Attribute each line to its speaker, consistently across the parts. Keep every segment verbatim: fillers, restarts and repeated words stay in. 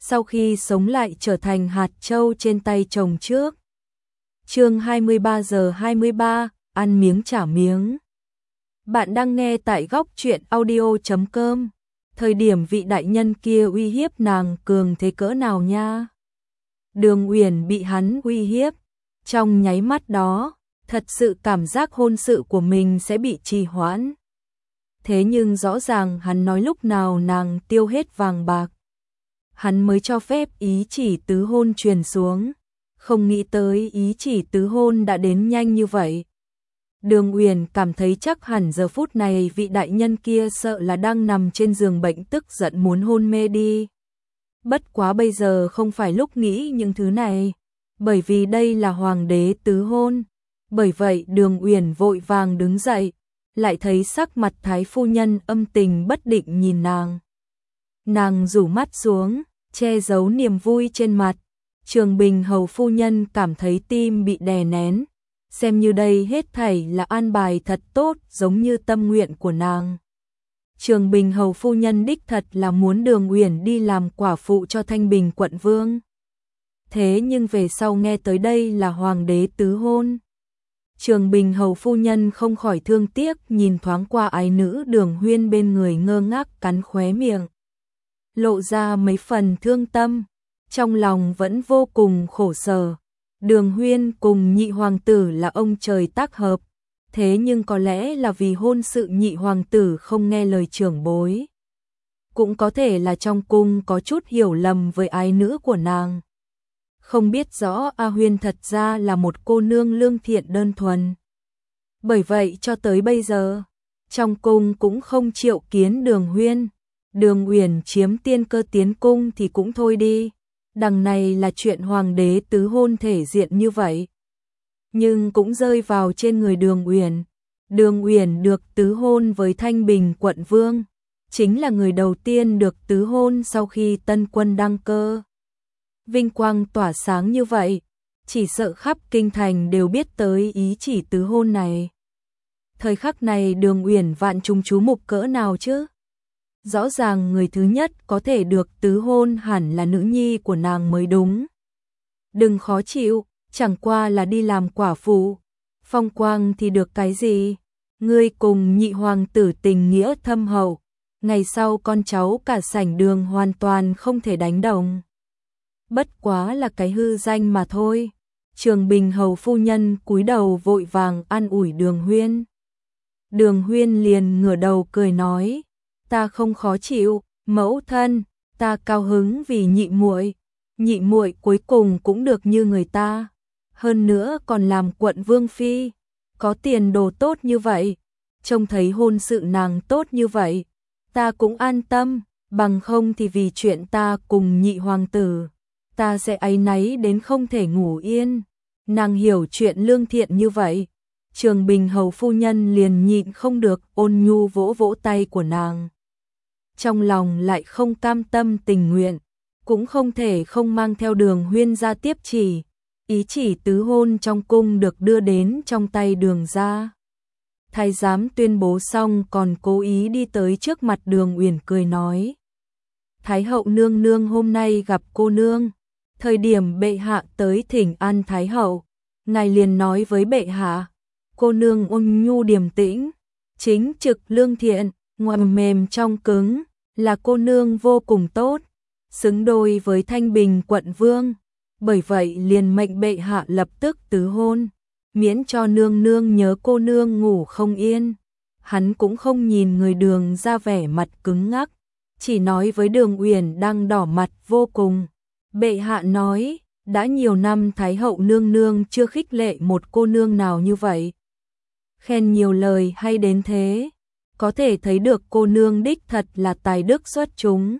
Speaker 1: sau khi sống lại trở thành hạt châu trên tay chồng trước. Chương hai mươi ba giờ hai mươi ba, ăn miếng trả miếng. Bạn đang nghe tại góc truyện audio chấm com. Thời điểm vị đại nhân kia uy hiếp nàng cường thế cỡ nào nha. Đường Uyển bị hắn uy hiếp, trong nháy mắt đó, thật sự cảm giác hôn sự của mình sẽ bị trì hoãn. Thế nhưng rõ ràng hắn nói lúc nào nàng tiêu hết vàng bạc, hắn mới cho phép ý chỉ tứ hôn truyền xuống, không nghĩ tới ý chỉ tứ hôn đã đến nhanh như vậy. Đường Uyển cảm thấy chắc hẳn giờ phút này vị đại nhân kia sợ là đang nằm trên giường bệnh tức giận muốn hôn mê đi. Bất quá bây giờ không phải lúc nghĩ những thứ này, bởi vì đây là hoàng đế tứ hôn. Bởi vậy Đường Uyển vội vàng đứng dậy, lại thấy sắc mặt thái phu nhân âm tình bất định nhìn nàng. Nàng rủ mắt xuống, che giấu niềm vui trên mặt. Trường Bình hầu phu nhân cảm thấy tim bị đè nén, xem như đây hết thảy là an bài thật tốt giống như tâm nguyện của nàng. Trường Bình hầu phu nhân đích thật là muốn Đường Uyển đi làm quả phụ cho Thanh Bình quận vương. Thế nhưng về sau nghe tới đây là hoàng đế tứ hôn, Trường Bình hầu phu nhân không khỏi thương tiếc nhìn thoáng qua ái nữ Đường Huyên bên người ngơ ngác cắn khóe miệng, lộ ra mấy phần thương tâm, trong lòng vẫn vô cùng khổ sở. Đường Huyên cùng nhị hoàng tử là ông trời tác hợp, thế nhưng có lẽ là vì hôn sự nhị hoàng tử không nghe lời trưởng bối. Cũng có thể là trong cung có chút hiểu lầm với ái nữ của nàng. Không biết rõ A Huyên thật ra là một cô nương lương thiện đơn thuần. Bởi vậy cho tới bây giờ, trong cung cũng không triệu kiến Đường Huyên. Đường Uyển chiếm tiên cơ tiến cung thì cũng thôi đi. Đằng này là chuyện hoàng đế tứ hôn thể diện như vậy, nhưng cũng rơi vào trên người Đường Uyển. Đường Uyển được tứ hôn với Thanh Bình quận vương, chính là người đầu tiên được tứ hôn sau khi tân quân đăng cơ. Vinh quang tỏa sáng như vậy, chỉ sợ khắp kinh thành đều biết tới ý chỉ tứ hôn này. Thời khắc này Đường Uyển vạn chúng chú mục cỡ nào chứ? Rõ ràng người thứ nhất có thể được tứ hôn hẳn là nữ nhi của nàng mới đúng. Đừng khó chịu, chẳng qua là đi làm quả phụ, phong quang thì được cái gì? Ngươi cùng nhị hoàng tử tình nghĩa thâm hậu, ngày sau con cháu cả sảnh Đường hoàn toàn không thể đánh đồng. Bất quá là cái hư danh mà thôi. Trường Bình hầu phu nhân cúi đầu vội vàng an ủi Đường Huyên. Đường Huyên liền ngửa đầu cười nói, ta không khó chịu, mẫu thân, ta cao hứng vì nhị muội, nhị muội cuối cùng cũng được như người ta, hơn nữa còn làm quận vương phi, có tiền đồ tốt như vậy, trông thấy hôn sự nàng tốt như vậy, ta cũng an tâm, bằng không thì vì chuyện ta cùng nhị hoàng tử, ta sẽ áy náy đến không thể ngủ yên. Nàng hiểu chuyện lương thiện như vậy, Trường Bình hầu phu nhân liền nhịn không được ôn nhu vỗ vỗ tay của nàng. Trong lòng lại không cam tâm tình nguyện, cũng không thể không mang theo Đường Huyên ra tiếp chỉ. Ý chỉ tứ hôn trong cung được đưa đến trong tay Đường gia. Thái giám tuyên bố xong còn cố ý đi tới trước mặt Đường Uyển cười nói, Thái hậu nương nương hôm nay gặp cô nương. Thời điểm bệ hạ tới thỉnh an Thái hậu, ngài liền nói với bệ hạ, cô nương ôn nhu điềm tĩnh, chính trực lương thiện, ngoài mềm trong cứng, là cô nương vô cùng tốt, xứng đôi với Thanh Bình quận vương. Bởi vậy liền mệnh bệ hạ lập tức tứ hôn, miễn cho nương nương nhớ cô nương ngủ không yên. Hắn cũng không nhìn người Đường ra vẻ mặt cứng ngắc, chỉ nói với Đường Uyển đang đỏ mặt vô cùng. Bệ hạ nói, đã nhiều năm Thái hậu nương nương chưa khích lệ một cô nương nào như vậy. Khen nhiều lời hay đến thế, có thể thấy được cô nương đích thật là tài đức xuất chúng.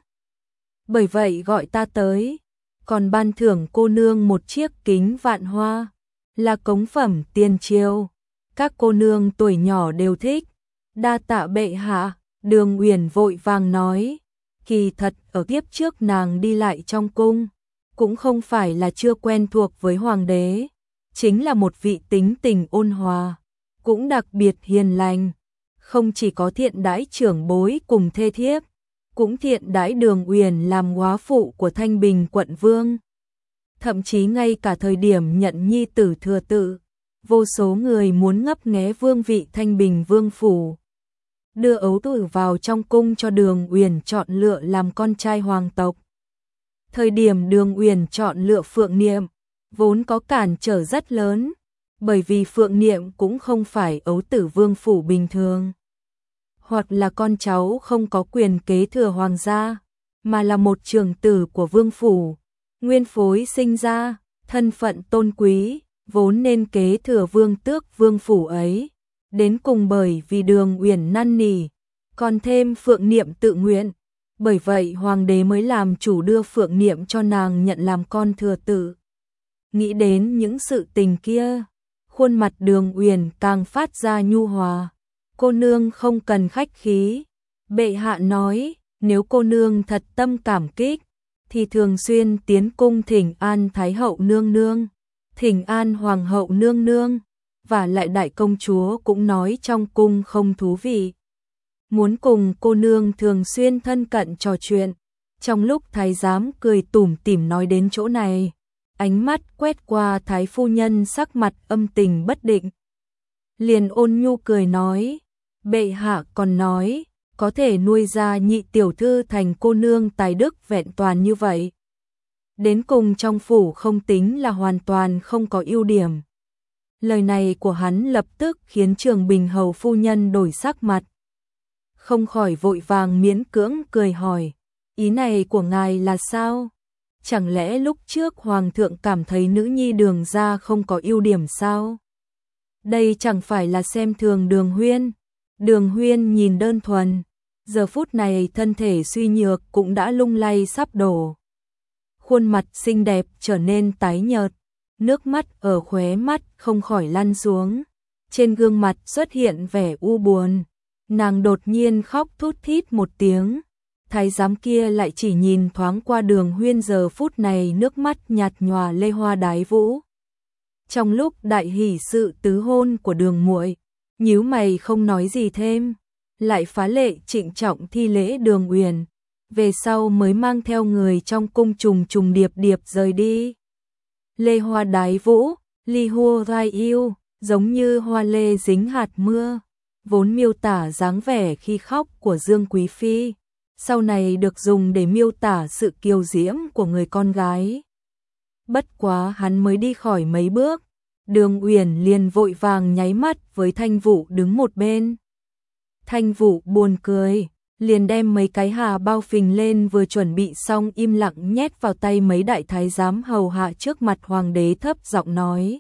Speaker 1: Bởi vậy gọi ta tới, còn ban thưởng cô nương một chiếc kính vạn hoa, là cống phẩm tiền triều. Các cô nương tuổi nhỏ đều thích, đa tạ bệ hạ. Đường Uyển vội vàng nói, kỳ thật ở kiếp trước nàng đi lại trong cung, cũng không phải là chưa quen thuộc với hoàng đế, chính là một vị tính tình ôn hòa, cũng đặc biệt hiền lành, không chỉ có thiện đãi trưởng bối cùng thê thiếp, cũng thiện đãi Đường Uyển làm góa phụ của Thanh Bình quận vương. Thậm chí ngay cả thời điểm nhận nhi tử thừa tự, vô số người muốn ngấp nghé vương vị Thanh Bình vương phủ, đưa ấu tử vào trong cung cho Đường Uyển chọn lựa làm con trai hoàng tộc. Thời điểm Đường Uyển chọn lựa Phượng Niệm, vốn có cản trở rất lớn, bởi vì Phượng Niệm cũng không phải ấu tử vương phủ bình thường, hoặc là con cháu không có quyền kế thừa hoàng gia, mà là một trưởng tử của vương phủ, nguyên phối sinh ra, thân phận tôn quý, vốn nên kế thừa vương tước vương phủ ấy. Đến cùng bởi vì Đường Uyển năn nỉ, còn thêm Phượng Niệm tự nguyện, bởi vậy hoàng đế mới làm chủ đưa Phượng Niệm cho nàng nhận làm con thừa tự. Nghĩ đến những sự tình kia, khuôn mặt Đường Uyển càng phát ra nhu hòa. Cô nương không cần khách khí. Bệ hạ nói, nếu cô nương thật tâm cảm kích, thì thường xuyên tiến cung thỉnh an Thái hậu nương nương, thỉnh an Hoàng hậu nương nương, và lại đại công chúa cũng nói trong cung không thú vị, muốn cùng cô nương thường xuyên thân cận trò chuyện. Trong lúc thái giám cười tủm tỉm nói đến chỗ này, ánh mắt quét qua thái phu nhân sắc mặt âm tình bất định, liền ôn nhu cười nói, bệ hạ còn nói, có thể nuôi ra nhị tiểu thư thành cô nương tài đức vẹn toàn như vậy. Đến cùng trong phủ không tính là hoàn toàn không có ưu điểm. Lời này của hắn lập tức khiến Trường Bình hầu phu nhân đổi sắc mặt, không khỏi vội vàng miễn cưỡng cười hỏi, ý này của ngài là sao? Chẳng lẽ lúc trước hoàng thượng cảm thấy nữ nhi Đường gia không có ưu điểm sao? Đây chẳng phải là xem thường Đường Huyên. Đường Huyên nhìn đơn thuần, giờ phút này thân thể suy nhược cũng đã lung lay sắp đổ. Khuôn mặt xinh đẹp trở nên tái nhợt, nước mắt ở khóe mắt không khỏi lăn xuống, trên gương mặt xuất hiện vẻ u buồn. Nàng đột nhiên khóc thút thít một tiếng, thái giám kia lại chỉ nhìn thoáng qua Đường Huyên, giờ phút này nước mắt nhạt nhòa lê hoa đái vũ. Trong lúc đại hỷ sự tứ hôn của Đường muội, nhíu mày không nói gì thêm, lại phá lệ trịnh trọng thi lễ Đường Uyển, về sau mới mang theo người trong cung trùng trùng điệp điệp rời đi. Lê hoa đái vũ, ly hua rai yêu, giống như hoa lê dính hạt mưa, vốn miêu tả dáng vẻ khi khóc của Dương Quý Phi, sau này được dùng để miêu tả sự kiêu diễm của người con gái. Bất quá hắn mới đi khỏi mấy bước, Đường Uyển liền vội vàng nháy mắt với Thanh Vũ đứng một bên. Thanh Vũ buồn cười, liền đem mấy cái hà bao phình lên vừa chuẩn bị xong im lặng nhét vào tay mấy đại thái giám hầu hạ trước mặt hoàng đế, thấp giọng nói,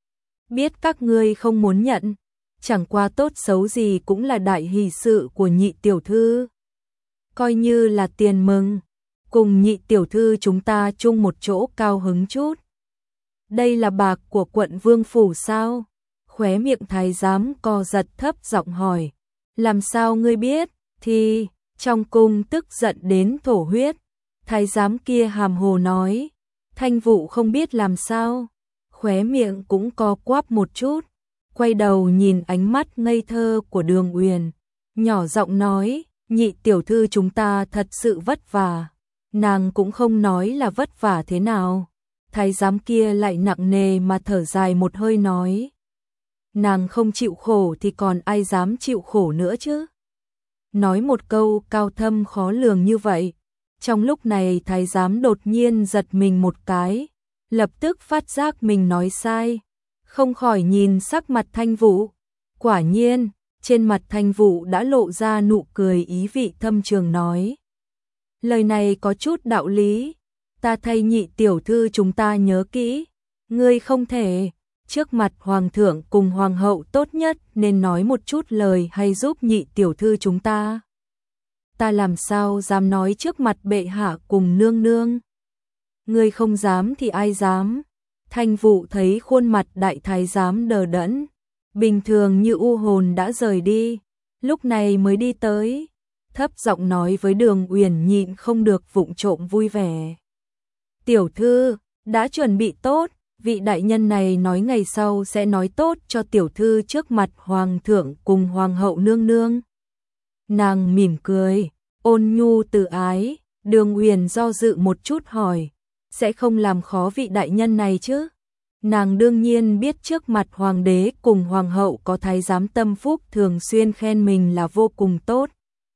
Speaker 1: biết các ngươi không muốn nhận, chẳng qua tốt xấu gì cũng là đại hỷ sự của nhị tiểu thư, coi như là tiền mừng, cùng nhị tiểu thư chúng ta chung một chỗ cao hứng chút. Đây là bạc của quận vương phủ sao? Khóe miệng thái giám co giật, thấp giọng hỏi, làm sao ngươi biết? Thì trong cung tức giận đến thổ huyết. Thái giám kia hàm hồ nói, Thanh Vũ không biết làm sao, khóe miệng cũng co quắp một chút, quay đầu nhìn ánh mắt ngây thơ của Đường Uyển, nhỏ giọng nói, nhị tiểu thư chúng ta thật sự vất vả. Nàng cũng không nói là vất vả thế nào. Thái giám kia lại nặng nề mà thở dài một hơi nói, nàng không chịu khổ thì còn ai dám chịu khổ nữa chứ. Nói một câu cao thâm khó lường như vậy, trong lúc này thái giám đột nhiên giật mình một cái, lập tức phát giác mình nói sai, không khỏi nhìn sắc mặt Thanh Vũ. Quả nhiên, trên mặt Thanh Vũ đã lộ ra nụ cười ý vị thâm trường nói, lời này có chút đạo lý, ta thay nhị tiểu thư chúng ta nhớ kỹ, ngươi không thể, trước mặt hoàng thượng cùng hoàng hậu tốt nhất nên nói một chút lời hay giúp nhị tiểu thư chúng ta. Ta làm sao dám nói trước mặt bệ hạ cùng nương nương. Ngươi không dám thì ai dám. Thanh Vũ thấy khuôn mặt đại thái giám đờ đẫn, bình thường như u hồn đã rời đi, lúc này mới đi tới, thấp giọng nói với Đường Uyển, nhịn không được vụng trộm vui vẻ. Tiểu thư, đã chuẩn bị tốt, vị đại nhân này nói ngày sau sẽ nói tốt cho tiểu thư trước mặt hoàng thượng cùng hoàng hậu nương nương. Nàng mỉm cười, ôn nhu từ ái. Đường Uyển do dự một chút hỏi, sẽ không làm khó vị đại nhân này chứ? Nàng đương nhiên biết trước mặt hoàng đế cùng hoàng hậu có thái giám tâm phúc thường xuyên khen mình là vô cùng tốt.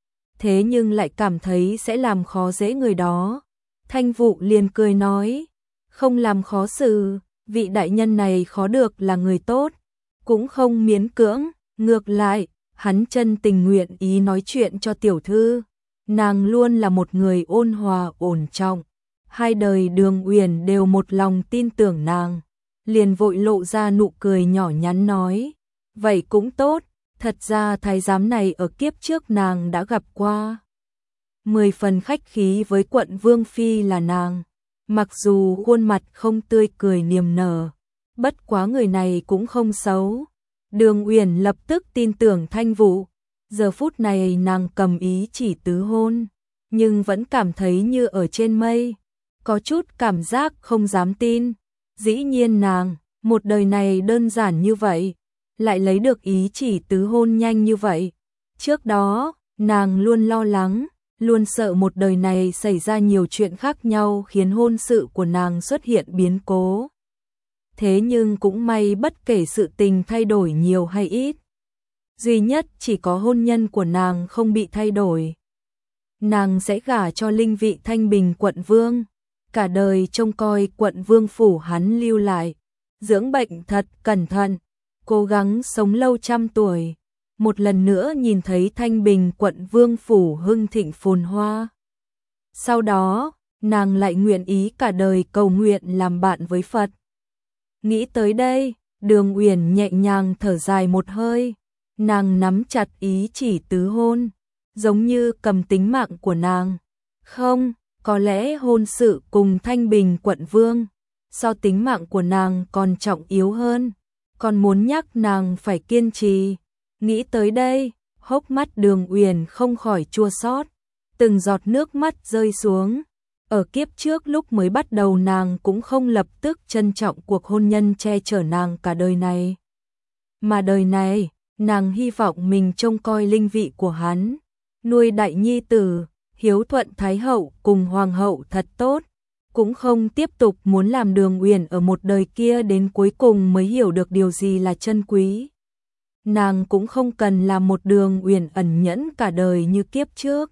Speaker 1: Thế nhưng lại cảm thấy sẽ làm khó dễ người đó. Thanh Vụ liền cười nói, không làm khó xử, vị đại nhân này khó được là người tốt, cũng không miễn cưỡng, ngược lại, hắn chân tình nguyện ý nói chuyện cho tiểu thư. Nàng luôn là một người ôn hòa ổn trọng. Hai đời Đường Uyển đều một lòng tin tưởng nàng, liền vội lộ ra nụ cười nhỏ nhắn nói, vậy cũng tốt, thật ra thái giám này ở kiếp trước nàng đã gặp qua. Mười phần khách khí với quận Vương Phi là nàng, mặc dù khuôn mặt không tươi cười niềm nở, bất quá người này cũng không xấu. Đường Uyển lập tức tin tưởng Thanh Vụ, giờ phút này nàng cầm ý chỉ tứ hôn, nhưng vẫn cảm thấy như ở trên mây, có chút cảm giác không dám tin. Dĩ nhiên nàng, một đời này đơn giản như vậy, lại lấy được ý chỉ tứ hôn nhanh như vậy. Trước đó, nàng luôn lo lắng, luôn sợ một đời này xảy ra nhiều chuyện khác nhau khiến hôn sự của nàng xuất hiện biến cố. Thế nhưng cũng may bất kể sự tình thay đổi nhiều hay ít, duy nhất chỉ có hôn nhân của nàng không bị thay đổi. Nàng sẽ gả cho linh vị Thanh Bình quận vương, cả đời trông coi quận vương phủ hắn lưu lại, dưỡng bệnh thật cẩn thận, cố gắng sống lâu trăm tuổi, một lần nữa nhìn thấy Thanh Bình quận vương phủ hưng thịnh phồn hoa. Sau đó, nàng lại nguyện ý cả đời cầu nguyện làm bạn với Phật. Nghĩ tới đây, Đường Uyển nhẹ nhàng thở dài một hơi, nàng nắm chặt ý chỉ tứ hôn, giống như cầm tính mạng của nàng. Không, có lẽ hôn sự cùng Thanh Bình quận vương, so tính mạng của nàng còn trọng yếu hơn, còn muốn nhắc nàng phải kiên trì. Nghĩ tới đây, hốc mắt Đường Uyển không khỏi chua xót, từng giọt nước mắt rơi xuống. Ở kiếp trước lúc mới bắt đầu nàng cũng không lập tức trân trọng cuộc hôn nhân che chở nàng cả đời này. Mà đời này, nàng hy vọng mình trông coi linh vị của hắn, nuôi đại nhi tử, hiếu thuận thái hậu cùng hoàng hậu thật tốt, cũng không tiếp tục muốn làm Đường Uyển ở một đời kia đến cuối cùng mới hiểu được điều gì là chân quý. Nàng cũng không cần làm một Đường Uyển ẩn nhẫn cả đời như kiếp trước.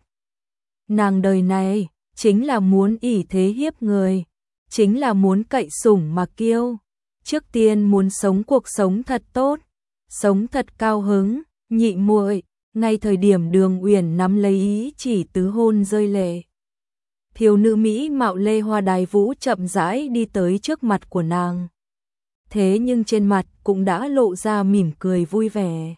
Speaker 1: Nàng đời này chính là muốn ỷ thế hiếp người, chính là muốn cậy sủng mà kiêu. Trước tiên muốn sống cuộc sống thật tốt, sống thật cao hứng. Nhị muội, ngay thời điểm Đường Uyển nắm lấy ý chỉ tứ hôn rơi lệ, thiếu nữ Mỹ mạo Lê Hoa Đài Vũ chậm rãi đi tới trước mặt của nàng. Thế nhưng trên mặt cũng đã lộ ra mỉm cười vui vẻ.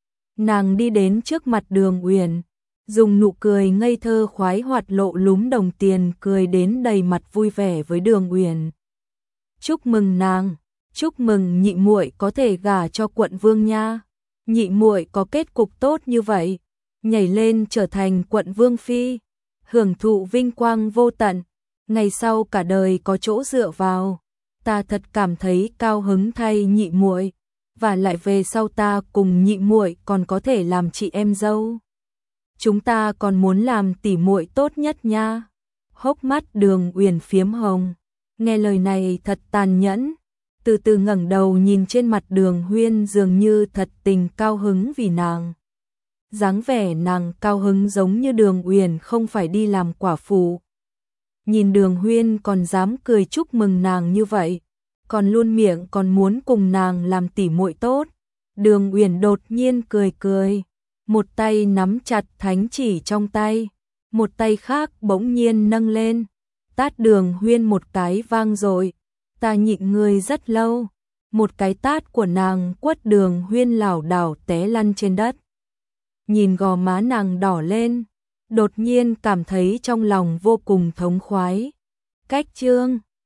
Speaker 1: Nàng đi đến trước mặt Đường Uyển, dùng nụ cười ngây thơ khoái hoạt lộ lúm đồng tiền cười đến đầy mặt vui vẻ với Đường Uyển. Chúc mừng nàng, chúc mừng nhị muội có thể gả cho quận vương nha. Nhị muội có kết cục tốt như vậy, nhảy lên trở thành quận vương phi, hưởng thụ vinh quang vô tận, ngày sau cả đời có chỗ dựa vào. Ta thật cảm thấy cao hứng thay nhị muội, và lại về sau ta cùng nhị muội còn có thể làm chị em dâu. Chúng ta còn muốn làm tỉ muội tốt nhất nha. Hốc mắt Đường Uyển phiếm hồng, nghe lời này thật tàn nhẫn, từ từ ngẩng đầu nhìn trên mặt Đường Huyên dường như thật tình cao hứng vì nàng. Dáng vẻ nàng cao hứng giống như Đường Uyển không phải đi làm quả phụ. Nhìn Đường Huyên còn dám cười chúc mừng nàng như vậy, còn luôn miệng còn muốn cùng nàng làm tỉ muội tốt. Đường Uyển đột nhiên cười cười, một tay nắm chặt thánh chỉ trong tay, một tay khác bỗng nhiên nâng lên, tát Đường Huyên một cái vang dội. Ta nhịn ngươi rất lâu. Một cái tát của nàng quất Đường Huyên lảo đảo té lăn trên đất. Nhìn gò má nàng đỏ lên, đột nhiên cảm thấy trong lòng vô cùng thống khoái. Cách chương